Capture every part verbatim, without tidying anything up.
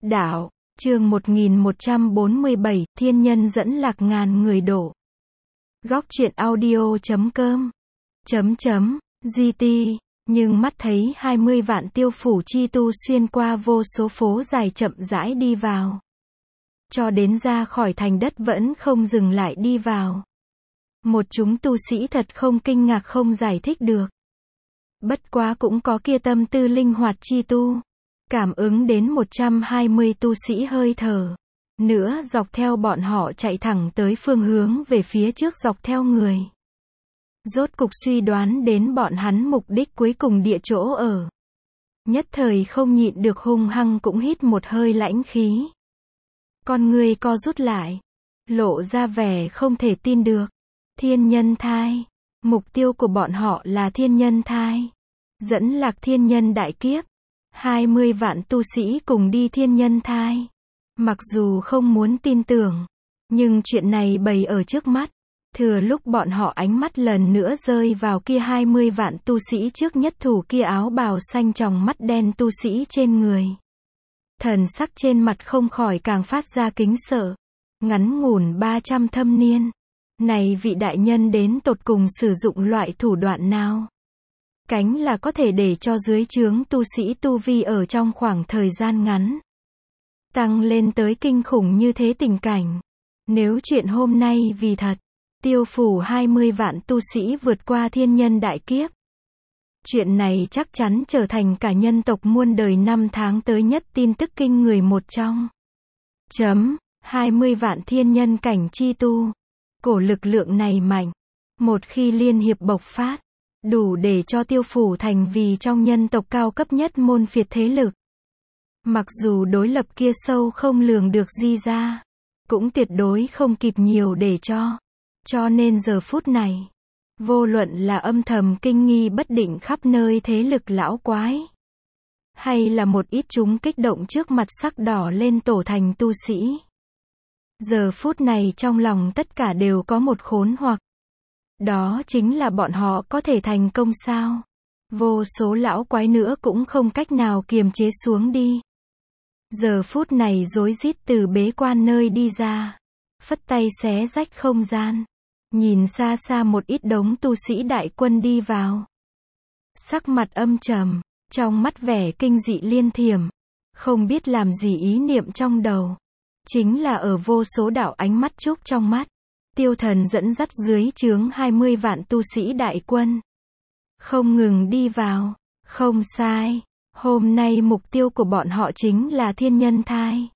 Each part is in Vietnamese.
Đạo, chương một nghìn một trăm bốn mươi bảy, thiên nhân dẫn lạc ngàn người đổ. Góc truyện audio chấm com chấm chấm gt, nhưng mắt thấy hai mươi vạn tiêu phủ chi tu xuyên qua vô số phố dài chậm rãi đi vào. Cho đến ra khỏi thành đất vẫn không dừng lại đi vào. Một chúng tu sĩ thật không kinh ngạc không giải thích được. Bất quá cũng có kia tâm tư linh hoạt chi tu. Cảm ứng đến một trăm hai mươi tu sĩ hơi thở. Nữa dọc theo bọn họ chạy thẳng tới phương hướng về phía trước dọc theo người. Rốt cục suy đoán đến bọn hắn mục đích cuối cùng địa chỗ ở. Nhất thời không nhịn được hung hăng cũng hít một hơi lãnh khí. Con người co rút lại. Lộ ra vẻ không thể tin được. Thiên nhân thai. Mục tiêu của bọn họ là thiên nhân thai. Dẫn lạc thiên nhân đại kiếp. hai mươi vạn tu sĩ cùng đi thiên nhân thai. Mặc dù không muốn tin tưởng, nhưng chuyện này bày ở trước mắt. Thừa lúc bọn họ ánh mắt lần nữa rơi vào kia hai mươi vạn tu sĩ trước nhất thủ kia áo bào xanh tròng mắt đen tu sĩ trên người. Thần sắc trên mặt không khỏi càng phát ra kính sợ. Ngắn ngủn ba trăm thâm niên. Này vị đại nhân đến tột cùng sử dụng loại thủ đoạn nào? Cánh là có thể để cho dưới trướng tu sĩ tu vi ở trong khoảng thời gian ngắn tăng lên tới kinh khủng như thế tình cảnh. Nếu chuyện hôm nay vì thật, tiêu phủ hai mươi vạn tu sĩ vượt qua thiên nhân đại kiếp. Chuyện này chắc chắn trở thành cả nhân tộc muôn đời năm tháng tới nhất tin tức kinh người một trong. Chấm, hai mươi vạn thiên nhân cảnh chi tu. Cổ lực lượng này mạnh. Một khi liên hiệp bộc phát, đủ để cho tiêu phủ thành vì trong nhân tộc cao cấp nhất môn phiệt thế lực. Mặc dù đối lập kia sâu không lường được di ra, cũng tuyệt đối không kịp nhiều để cho. Cho nên giờ phút này, vô luận là âm thầm kinh nghi bất định khắp nơi thế lực lão quái, hay là một ít chúng kích động trước mặt sắc đỏ lên tổ thành tu sĩ. Giờ phút này trong lòng tất cả đều có một khốn hoặc. Đó chính là bọn họ có thể thành công sao? Vô số lão quái nữa cũng không cách nào kiềm chế xuống đi. Giờ phút này rối rít từ bế quan nơi đi ra. Phất tay xé rách không gian. Nhìn xa xa một ít đống tu sĩ đại quân đi vào. Sắc mặt âm trầm, trong mắt vẻ kinh dị liên thiểm. Không biết làm gì ý niệm trong đầu. Chính là ở vô số đạo ánh mắt chúc trong mắt. Tiêu thần dẫn dắt dưới trướng hai mươi vạn tu sĩ đại quân. Không ngừng đi vào. Không sai. Hôm nay mục tiêu của bọn họ chính là thiên nhân thai.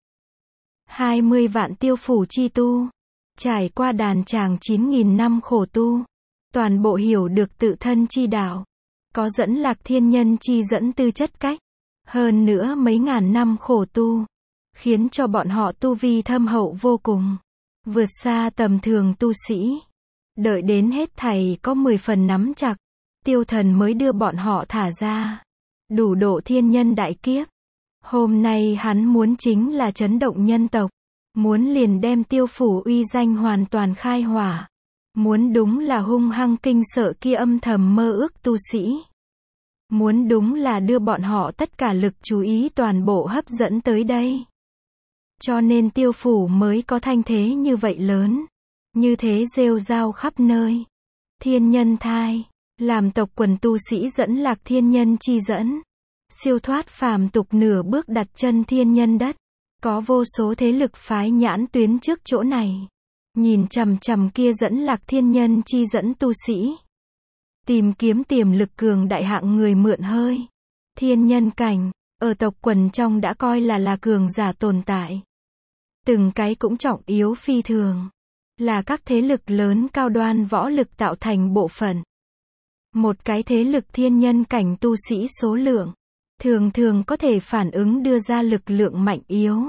hai mươi vạn tiêu phủ chi tu. Trải qua đàn tràng chín nghìn năm khổ tu. Toàn bộ hiểu được tự thân chi đạo. Có dẫn lạc thiên nhân chi dẫn tư chất cách. Hơn nữa mấy ngàn năm khổ tu. Khiến cho bọn họ tu vi thâm hậu vô cùng. Vượt xa tầm thường tu sĩ. Đợi đến hết thầy có mười phần nắm chặt. Tiêu thần mới đưa bọn họ thả ra. Đủ độ thiên nhân đại kiếp. Hôm nay hắn muốn chính là chấn động nhân tộc. Muốn liền đem tiêu phủ uy danh hoàn toàn khai hỏa. Muốn đúng là hung hăng kinh sợ kia âm thầm mơ ước tu sĩ. Muốn đúng là đưa bọn họ tất cả lực chú ý toàn bộ hấp dẫn tới đây. Cho nên tiêu phủ mới có thanh thế như vậy lớn. Như thế rêu rao khắp nơi. Thiên nhân thai. Làm tộc quần tu sĩ dẫn lạc thiên nhân chi dẫn. Siêu thoát phàm tục nửa bước đặt chân thiên nhân đất. Có vô số thế lực phái nhãn tuyến trước chỗ này. Nhìn chằm chằm kia dẫn lạc thiên nhân chi dẫn tu sĩ. Tìm kiếm tiềm lực cường đại hạng người mượn hơi. Thiên nhân cảnh. Ở tộc quần trong đã coi là là cường giả tồn tại. Từng cái cũng trọng yếu phi thường. Là các thế lực lớn cao đoan võ lực tạo thành bộ phận. Một cái thế lực thiên nhân cảnh tu sĩ số lượng. Thường thường có thể phản ứng đưa ra lực lượng mạnh yếu.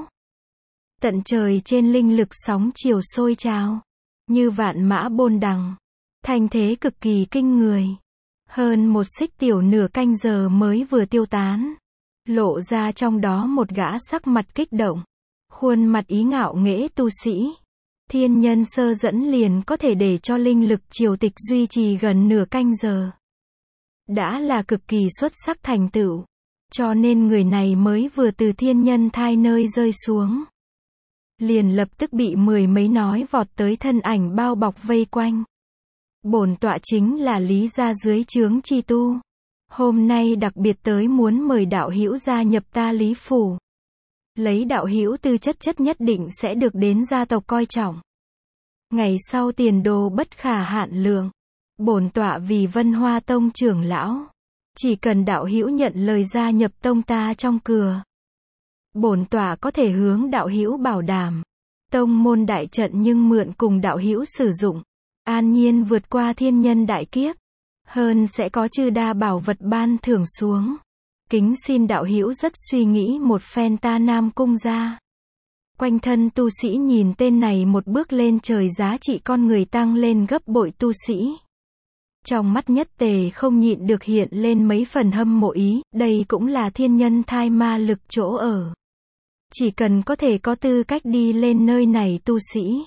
Tận trời trên linh lực sóng chiều sôi trào. Như vạn mã bôn đằng. Thanh thế cực kỳ kinh người. Hơn một xích tiểu nửa canh giờ mới vừa tiêu tán. Lộ ra trong đó một gã sắc mặt kích động. Khuôn mặt ý ngạo nghễ tu sĩ. Thiên nhân sơ dẫn liền có thể để cho linh lực triều tịch duy trì gần nửa canh giờ. Đã là cực kỳ xuất sắc thành tựu. Cho nên người này mới vừa từ thiên nhân thai nơi rơi xuống, liền lập tức bị mười mấy nói vọt tới thân ảnh bao bọc vây quanh. Bổn tọa chính là Lý gia dưới trướng chi tu. Hôm nay đặc biệt tới muốn mời đạo hữu gia nhập ta Lý phủ. Lấy đạo hữu tư chất chất nhất định sẽ được đến gia tộc coi trọng. Ngày sau tiền đồ bất khả hạn lượng. Bổn tọa vì Vân Hoa Tông trưởng lão. Chỉ cần đạo hữu nhận lời gia nhập tông ta trong cửa. Bổn tọa có thể hướng đạo hữu bảo đảm. Tông môn đại trận nhưng mượn cùng đạo hữu sử dụng. An nhiên vượt qua thiên nhân đại kiếp. Hơn sẽ có chư đa bảo vật ban thưởng xuống. Kính xin đạo hữu rất suy nghĩ một phen ta Nam Cung ra. Quanh thân tu sĩ nhìn tên này một bước lên trời giá trị con người tăng lên gấp bội tu sĩ. Trong mắt nhất tề không nhịn được hiện lên mấy phần hâm mộ ý, đây cũng là thiên nhân thai ma lực chỗ ở. Chỉ cần có thể có tư cách đi lên nơi này tu sĩ.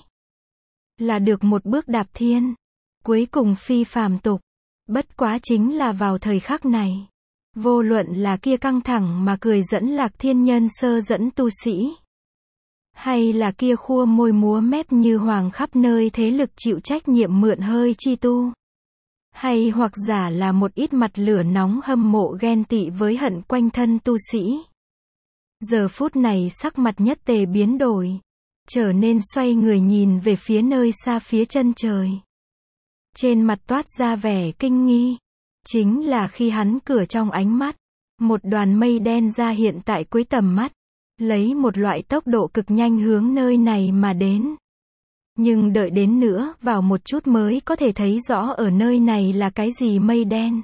Là được một bước đạp thiên. Cuối cùng phi phàm tục. Bất quá chính là vào thời khắc này. Vô luận là kia căng thẳng mà cười dẫn lạc thiên nhân sơ dẫn tu sĩ. Hay là kia khua môi múa mép như hoàng khắp nơi thế lực chịu trách nhiệm mượn hơi chi tu. Hay hoặc giả là một ít mặt lửa nóng hâm mộ ghen tị với hận quanh thân tu sĩ. Giờ phút này sắc mặt nhất tề biến đổi. Trở nên xoay người nhìn về phía nơi xa phía chân trời. Trên mặt toát ra vẻ kinh nghi. Chính là khi hắn cửa trong ánh mắt. Một đoàn mây đen ra hiện tại cuối tầm mắt. Lấy một loại tốc độ cực nhanh hướng nơi này mà đến. Nhưng đợi đến nữa, vào một chút mới có thể thấy rõ ở nơi này là cái gì mây đen.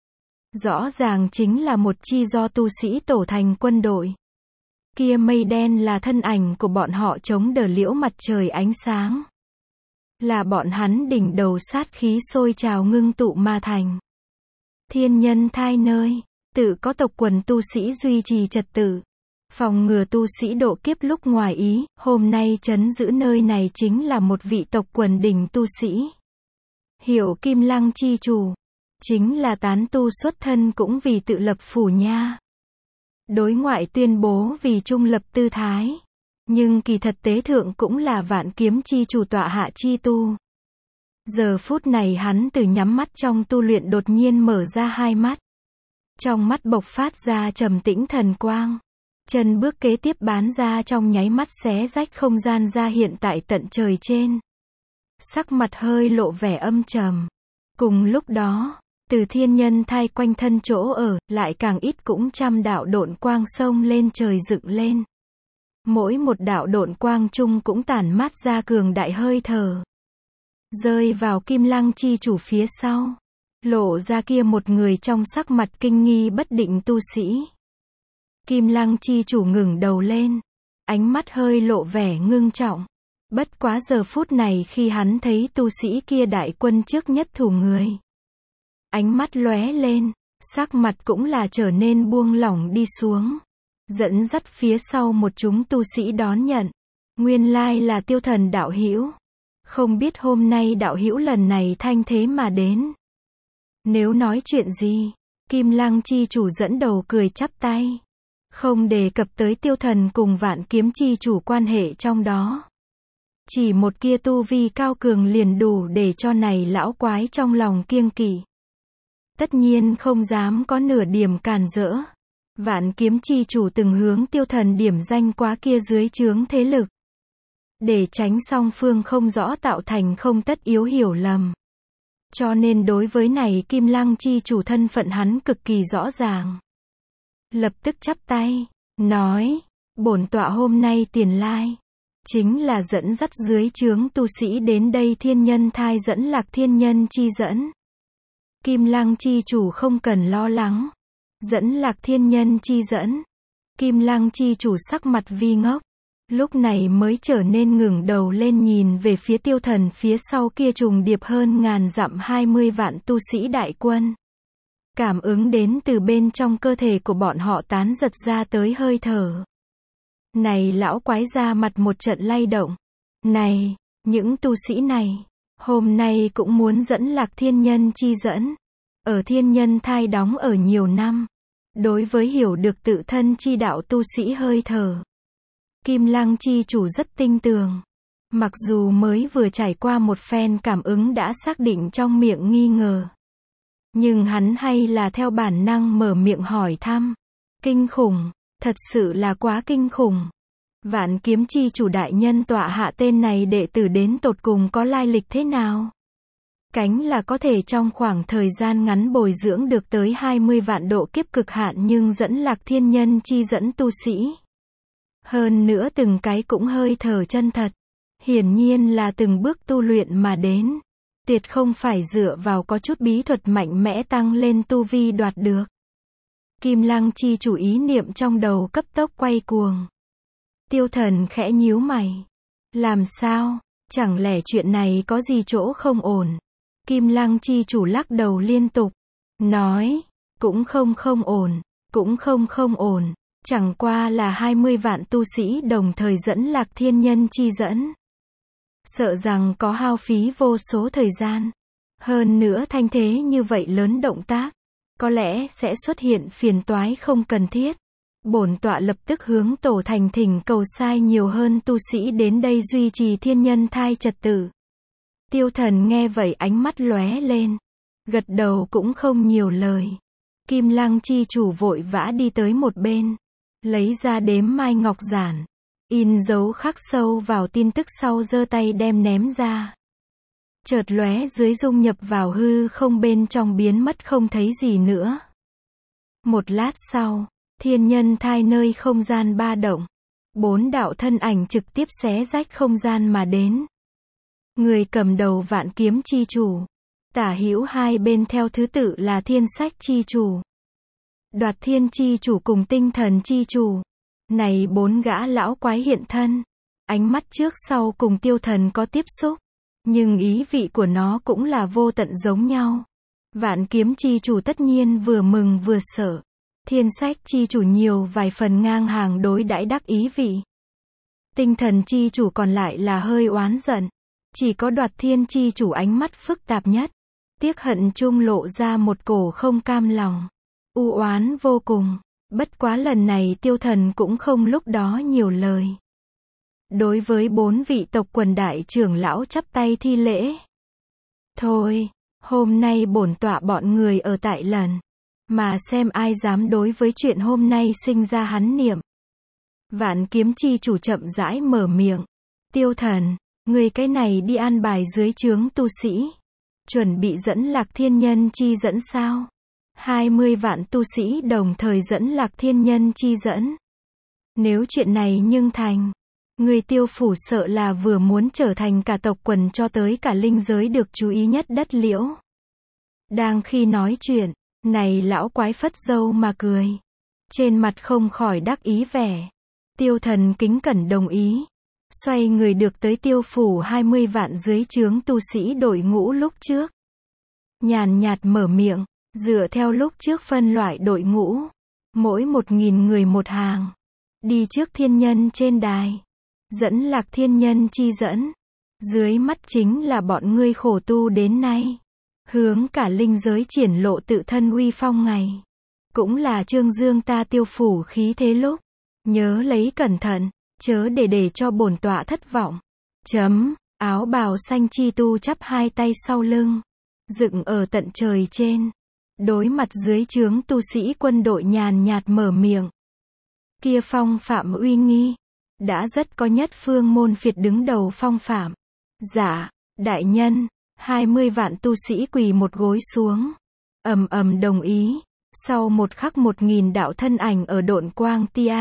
Rõ ràng chính là một chi do tu sĩ tổ thành quân đội. Kia mây đen là thân ảnh của bọn họ chống đỡ liễu mặt trời ánh sáng. Là bọn hắn đỉnh đầu sát khí sôi trào ngưng tụ mà thành. Thiên nhân thai nơi, tự có tộc quần tu sĩ duy trì trật tự. Phòng ngừa tu sĩ độ kiếp lúc ngoài ý, hôm nay trấn giữ nơi này chính là một vị tộc quần đỉnh tu sĩ. Hiệu Kim Lăng chi chủ, chính là tán tu xuất thân cũng vì tự lập phủ nha. Đối ngoại tuyên bố vì trung lập tư thái. Nhưng kỳ thật tế thượng cũng là vạn kiếm chi chủ tọa hạ chi tu. Giờ phút này hắn từ nhắm mắt trong tu luyện đột nhiên mở ra hai mắt. Trong mắt bộc phát ra trầm tĩnh thần quang. Chân bước kế tiếp bán ra trong nháy mắt xé rách không gian ra hiện tại tận trời trên. Sắc mặt hơi lộ vẻ âm trầm. Cùng lúc đó, từ thiên nhân thai quanh thân chỗ ở, lại càng ít cũng trăm đạo độn quang sông lên trời dựng lên. Mỗi một đạo độn quang chung cũng tản mát ra cường đại hơi thở. Rơi vào Kim Lăng chi chủ phía sau. Lộ ra kia một người trong sắc mặt kinh nghi bất định tu sĩ. Kim Lăng chi chủ ngừng đầu lên. Ánh mắt hơi lộ vẻ ngưng trọng. Bất quá giờ phút này khi hắn thấy tu sĩ kia đại quân trước nhất thủ người. Ánh mắt lóe lên, sắc mặt cũng là trở nên buông lỏng đi xuống. Dẫn dắt phía sau một chúng tu sĩ đón nhận. Nguyên lai là Tiêu Thần đạo hữu. Không biết hôm nay đạo hữu lần này thanh thế mà đến. Nếu nói chuyện gì, Kim Lăng chi chủ dẫn đầu cười chắp tay. Không đề cập tới Tiêu Thần cùng Vạn Kiếm chi chủ quan hệ trong đó. Chỉ một kia tu vi cao cường liền đủ để cho này lão quái trong lòng kiêng kỵ. Tất nhiên không dám có nửa điểm cản rỡ. Vạn Kiếm chi chủ từng hướng Tiêu Thần điểm danh quá kia dưới trướng thế lực. Để tránh song phương không rõ tạo thành không tất yếu hiểu lầm. Cho nên đối với này Kim Lăng chi chủ thân phận hắn cực kỳ rõ ràng. Lập tức chắp tay, nói, bổn tọa hôm nay tiền lai. Chính là dẫn dắt dưới trướng tu sĩ đến đây thiên nhân thai dẫn lạc thiên nhân chi dẫn. Kim Lăng chi chủ không cần lo lắng. Dẫn lạc thiên nhân chi dẫn. Kim Lăng chi chủ sắc mặt vi ngốc. Lúc này mới trở nên ngừng đầu lên nhìn về phía Tiêu Thần phía sau kia trùng điệp hơn ngàn dặm hai mươi vạn tu sĩ đại quân. Cảm ứng đến từ bên trong cơ thể của bọn họ tán giật ra tới hơi thở. Này lão quái ra mặt một trận lay động. Này, những tu sĩ này, hôm nay cũng muốn dẫn lạc thiên nhân chi dẫn. Ở thiên nhân thai đóng ở nhiều năm. Đối với hiểu được tự thân chi đạo tu sĩ hơi thở, Kim Lăng chi chủ rất tinh tường. Mặc dù mới vừa trải qua một phen cảm ứng đã xác định trong miệng nghi ngờ, nhưng hắn hay là theo bản năng mở miệng hỏi thăm. Kinh khủng, thật sự là quá kinh khủng. Vạn Kiếm chi chủ đại nhân tọa hạ tên này đệ tử đến tột cùng có lai lịch thế nào? Cánh là có thể trong khoảng thời gian ngắn bồi dưỡng được tới hai mươi vạn độ kiếp cực hạn nhưng dẫn lạc thiên nhân chi dẫn tu sĩ. Hơn nữa từng cái cũng hơi thở chân thật. Hiển nhiên là từng bước tu luyện mà đến. Tuyệt không phải dựa vào có chút bí thuật mạnh mẽ tăng lên tu vi đoạt được. Kim Lăng chi chủ ý niệm trong đầu cấp tốc quay cuồng. Tiêu Thần khẽ nhíu mày. Làm sao? Chẳng lẽ chuyện này có gì chỗ không ổn? Kim Lăng chi chủ lắc đầu liên tục. Nói, cũng không không ổn, cũng không không ổn. Chẳng qua là hai mươi vạn tu sĩ đồng thời dẫn lạc thiên nhân chi dẫn. Sợ rằng có hao phí vô số thời gian. Hơn nữa thanh thế như vậy lớn động tác, có lẽ sẽ xuất hiện phiền toái không cần thiết. Bổn tọa lập tức hướng tổ thành thỉnh cầu sai nhiều hơn tu sĩ đến đây duy trì thiên nhân thai trật tự. Tiêu Thần nghe vậy ánh mắt lóe lên. Gật đầu cũng không nhiều lời. Kim Lăng chi chủ vội vã đi tới một bên. Lấy ra đếm mai ngọc giản. In dấu khắc sâu vào tin tức sau giơ tay đem ném ra. Chợt lóe dưới dung nhập vào hư không bên trong biến mất không thấy gì nữa. Một lát sau, thiên nhân thai nơi không gian ba động. Bốn đạo thân ảnh trực tiếp xé rách không gian mà đến. Người cầm đầu Vạn Kiếm chi chủ. Tả hữu hai bên theo thứ tự là Thiên Sách chi chủ, Đoạt Thiên chi chủ cùng Tinh Thần chi chủ. Này bốn gã lão quái hiện thân. Ánh mắt trước sau cùng Tiêu Thần có tiếp xúc. Nhưng ý vị của nó cũng là vô tận giống nhau. Vạn Kiếm chi chủ tất nhiên vừa mừng vừa sợ. Thiên Sách chi chủ nhiều vài phần ngang hàng đối đãi đắc ý vị. Tinh Thần chi chủ còn lại là hơi oán giận. Chỉ có Đoạt Thiên chi chủ ánh mắt phức tạp nhất. Tiếc hận chung lộ ra một cổ không cam lòng. U oán vô cùng. Bất quá lần này Tiêu Thần cũng không lúc đó nhiều lời. Đối với bốn vị tộc quần đại trưởng lão chắp tay thi lễ. Thôi, hôm nay bổn tọa bọn người ở tại lần. Mà xem ai dám đối với chuyện hôm nay sinh ra hắn niệm. Vạn Kiếm chi chủ chậm rãi mở miệng. Tiêu Thần, người cái này đi an bài dưới trướng tu sĩ. Chuẩn bị dẫn lạc thiên nhân chi dẫn sao? hai mươi vạn tu sĩ đồng thời dẫn lạc thiên nhân chi dẫn. Nếu chuyện này nhưng thành, người Tiêu phủ sợ là vừa muốn trở thành cả tộc quần cho tới cả linh giới được chú ý nhất đất liễu. Đang khi nói chuyện, này lão quái phất dâu mà cười. Trên mặt không khỏi đắc ý vẻ. Tiêu Thần kính cẩn đồng ý. Xoay người được tới Tiêu phủ hai mươi vạn dưới trướng tu sĩ đội ngũ lúc trước. Nhàn nhạt mở miệng. Dựa theo lúc trước phân loại đội ngũ, mỗi một nghìn người một hàng, đi trước thiên nhân trên đài, dẫn lạc thiên nhân chi dẫn, dưới mắt chính là bọn ngươi khổ tu đến nay, hướng cả linh giới triển lộ tự thân uy phong ngày, cũng là trương dương ta Tiêu phủ khí thế lúc, nhớ lấy cẩn thận, chớ để để cho bổn tọa thất vọng. Chấm, áo bào xanh chi tu chắp hai tay sau lưng, dựng ở tận trời trên. Đối mặt dưới trướng tu sĩ quân đội nhàn nhạt mở miệng. Kia phong phạm uy nghi. Đã rất có nhất phương môn phiệt đứng đầu phong phạm. Dạ, đại nhân. hai mươi vạn tu sĩ quỳ một gối xuống. Ầm ầm đồng ý. Sau một khắc một nghìn đạo thân ảnh ở độn quang tia.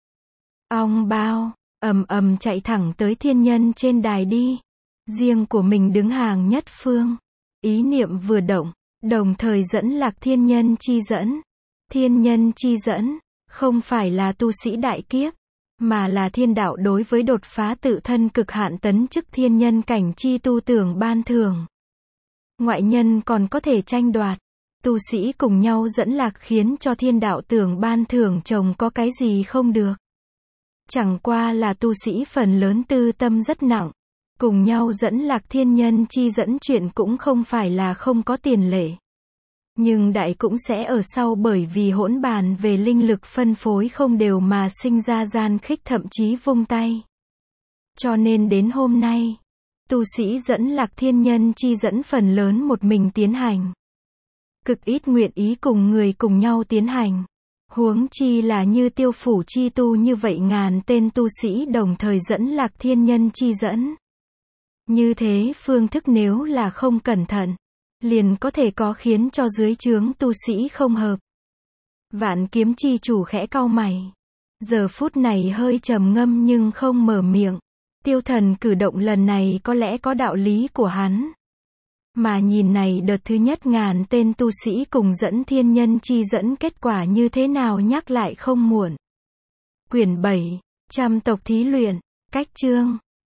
Ong bao. Ầm ầm chạy thẳng tới thiên nhân trên đài đi. Riêng của mình đứng hàng nhất phương. Ý niệm vừa động. Đồng thời dẫn lạc thiên nhân chi dẫn. Thiên nhân chi dẫn, không phải là tu sĩ đại kiếp, mà là thiên đạo đối với đột phá tự thân cực hạn tấn chức thiên nhân cảnh chi tu tưởng ban thưởng. Ngoại nhân còn có thể tranh đoạt, tu sĩ cùng nhau dẫn lạc khiến cho thiên đạo tưởng ban thưởng chồng có cái gì không được. Chẳng qua là tu sĩ phần lớn tư tâm rất nặng, cùng nhau dẫn lạc thiên nhân chi dẫn chuyện cũng không phải là không có tiền lệ. Nhưng đại cũng sẽ ở sau, bởi vì hỗn bàn về linh lực phân phối không đều mà sinh ra gian khích, thậm chí vung tay. Cho nên đến hôm nay, tu sĩ dẫn lạc thiên nhân chi dẫn phần lớn một mình tiến hành. Cực ít nguyện ý cùng người cùng nhau tiến hành. Huống chi là như Tiêu Phủ chi tu như vậy ngàn tên tu sĩ đồng thời dẫn lạc thiên nhân chi dẫn. Như thế phương thức nếu là không cẩn thận, liền có thể có khiến cho dưới trướng tu sĩ không hợp. Vạn Kiếm chi chủ khẽ cau mày. Giờ phút này hơi trầm ngâm nhưng không mở miệng. Tiêu Thần cử động lần này có lẽ có đạo lý của hắn. Mà nhìn này đợt thứ nhất ngàn tên tu sĩ cùng dẫn thiên nhân chi dẫn kết quả như thế nào nhắc lại không muộn. Quyển bảy, trăm tộc thí luyện, cách chương.